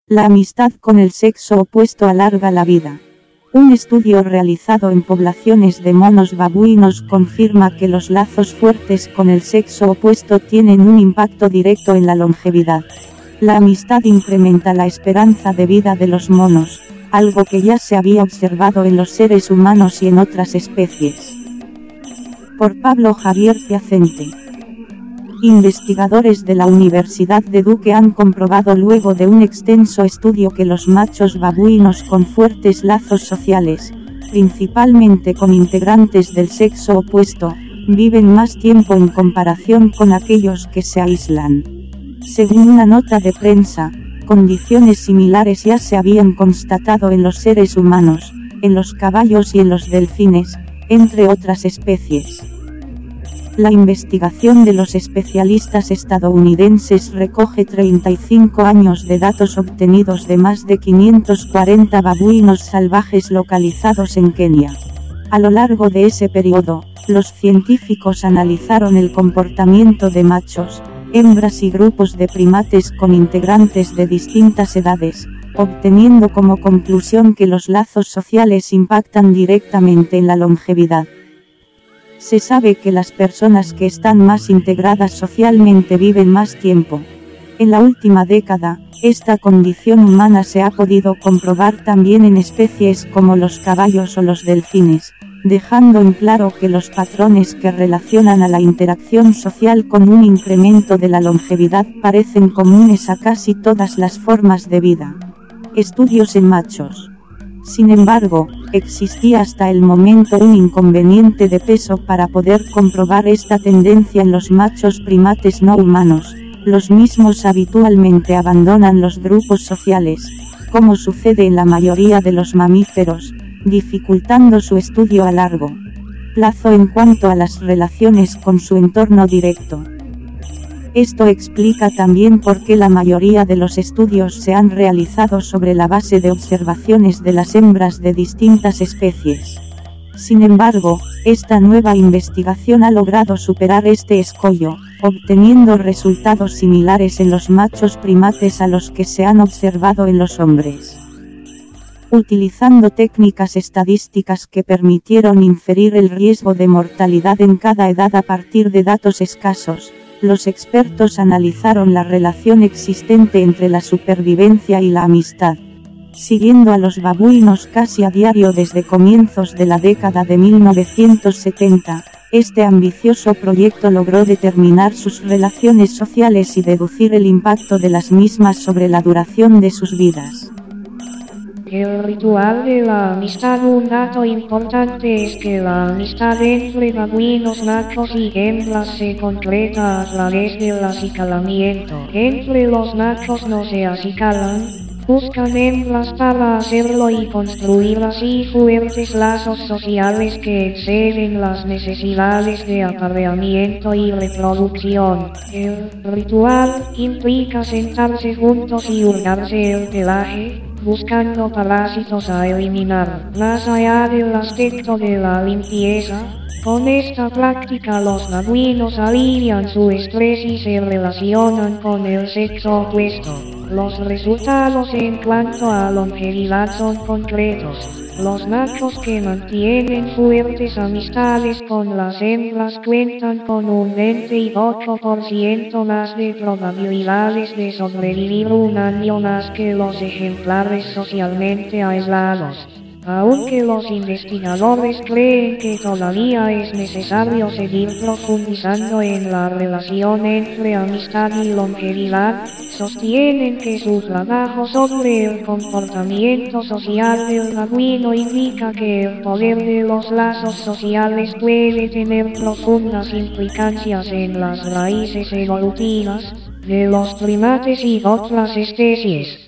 La amistad con el sexo opuesto alarga la vida. Un estudio realizado en poblaciones de monos babuinos confirma que los lazos fuertes con el sexo opuesto tienen un impacto directo en la longevidad. La amistad incrementa la esperanza de vida de los monos, algo que ya se había observado en los seres humanos y en otras especies. Por Pablo Javier Piacente. Investigadores de la Universidad de Duke han comprobado luego de un extenso estudio que los machos babuinos con fuertes lazos sociales, principalmente con integrantes del sexo opuesto, viven más tiempo en comparación con aquellos que se aíslan. Según una nota de prensa, condiciones similares ya se habían constatado en los seres humanos, en los caballos y en los delfines, entre otras especies. La investigación de los especialistas estadounidenses recoge 35 años de datos obtenidos de más de 540 babuinos salvajes localizados en Kenia. A lo largo de ese periodo, los científicos analizaron el comportamiento de machos, hembras y grupos de primates con integrantes de distintas edades, obteniendo como conclusión que los lazos sociales impactan directamente en la longevidad. Se sabe que las personas que están más integradas socialmente viven más tiempo. En la última década, esta condición humana se ha podido comprobar también en especies como los caballos o los delfines, dejando en claro que los patrones que relacionan a la interacción social con un incremento de la longevidad parecen comunes a casi todas las formas de vida. Estudios en machos. Sin embargo, existía hasta el momento un inconveniente de peso para poder comprobar esta tendencia en los machos primates no humanos. Los mismos habitualmente abandonan los grupos sociales, como sucede en la mayoría de los mamíferos, dificultando su estudio a largo plazo en cuanto a las relaciones con su entorno directo. Esto explica también por qué la mayoría de los estudios se han realizado sobre la base de observaciones de las hembras de distintas especies. Sin embargo, esta nueva investigación ha logrado superar este escollo, obteniendo resultados similares en los machos primates a los que se han observado en los hombres. Utilizando técnicas estadísticas que permitieron inferir el riesgo de mortalidad en cada edad a partir de datos escasos, los expertos analizaron la relación existente entre la supervivencia y la amistad. Siguiendo a los babuinos casi a diario desde comienzos de la década de 1970, este ambicioso proyecto logró determinar sus relaciones sociales y deducir el impacto de las mismas sobre la duración de sus vidas. El ritual de la amistad. Un dato importante es que la amistad entre babuinos machos y hembras se concreta a través del acicalamiento. Entre los machos no se acicalan, buscan hembras para hacerlo y construir así fuertes lazos sociales que exceden las necesidades de apareamiento y reproducción. El ritual implica sentarse juntos y hurgarse el pelaje, buscando parásitos a eliminar. Más allá del aspecto de la limpieza, con esta práctica los babuinos alivian su estrés y se relacionan con el sexo opuesto. Los resultados en cuanto a longevidad son concretos. Los machos que mantienen fuertes amistades con las hembras cuentan con un 28% más de probabilidades de sobrevivir un año más que los ejemplares socialmente aislados. Aunque los investigadores creen que todavía es necesario seguir profundizando en la relación entre amistad y longevidad, sostienen que su trabajo sobre el comportamiento social del babuino indica que el poder de los lazos sociales puede tener profundas implicancias en las raíces evolutivas de los primates y otras especies.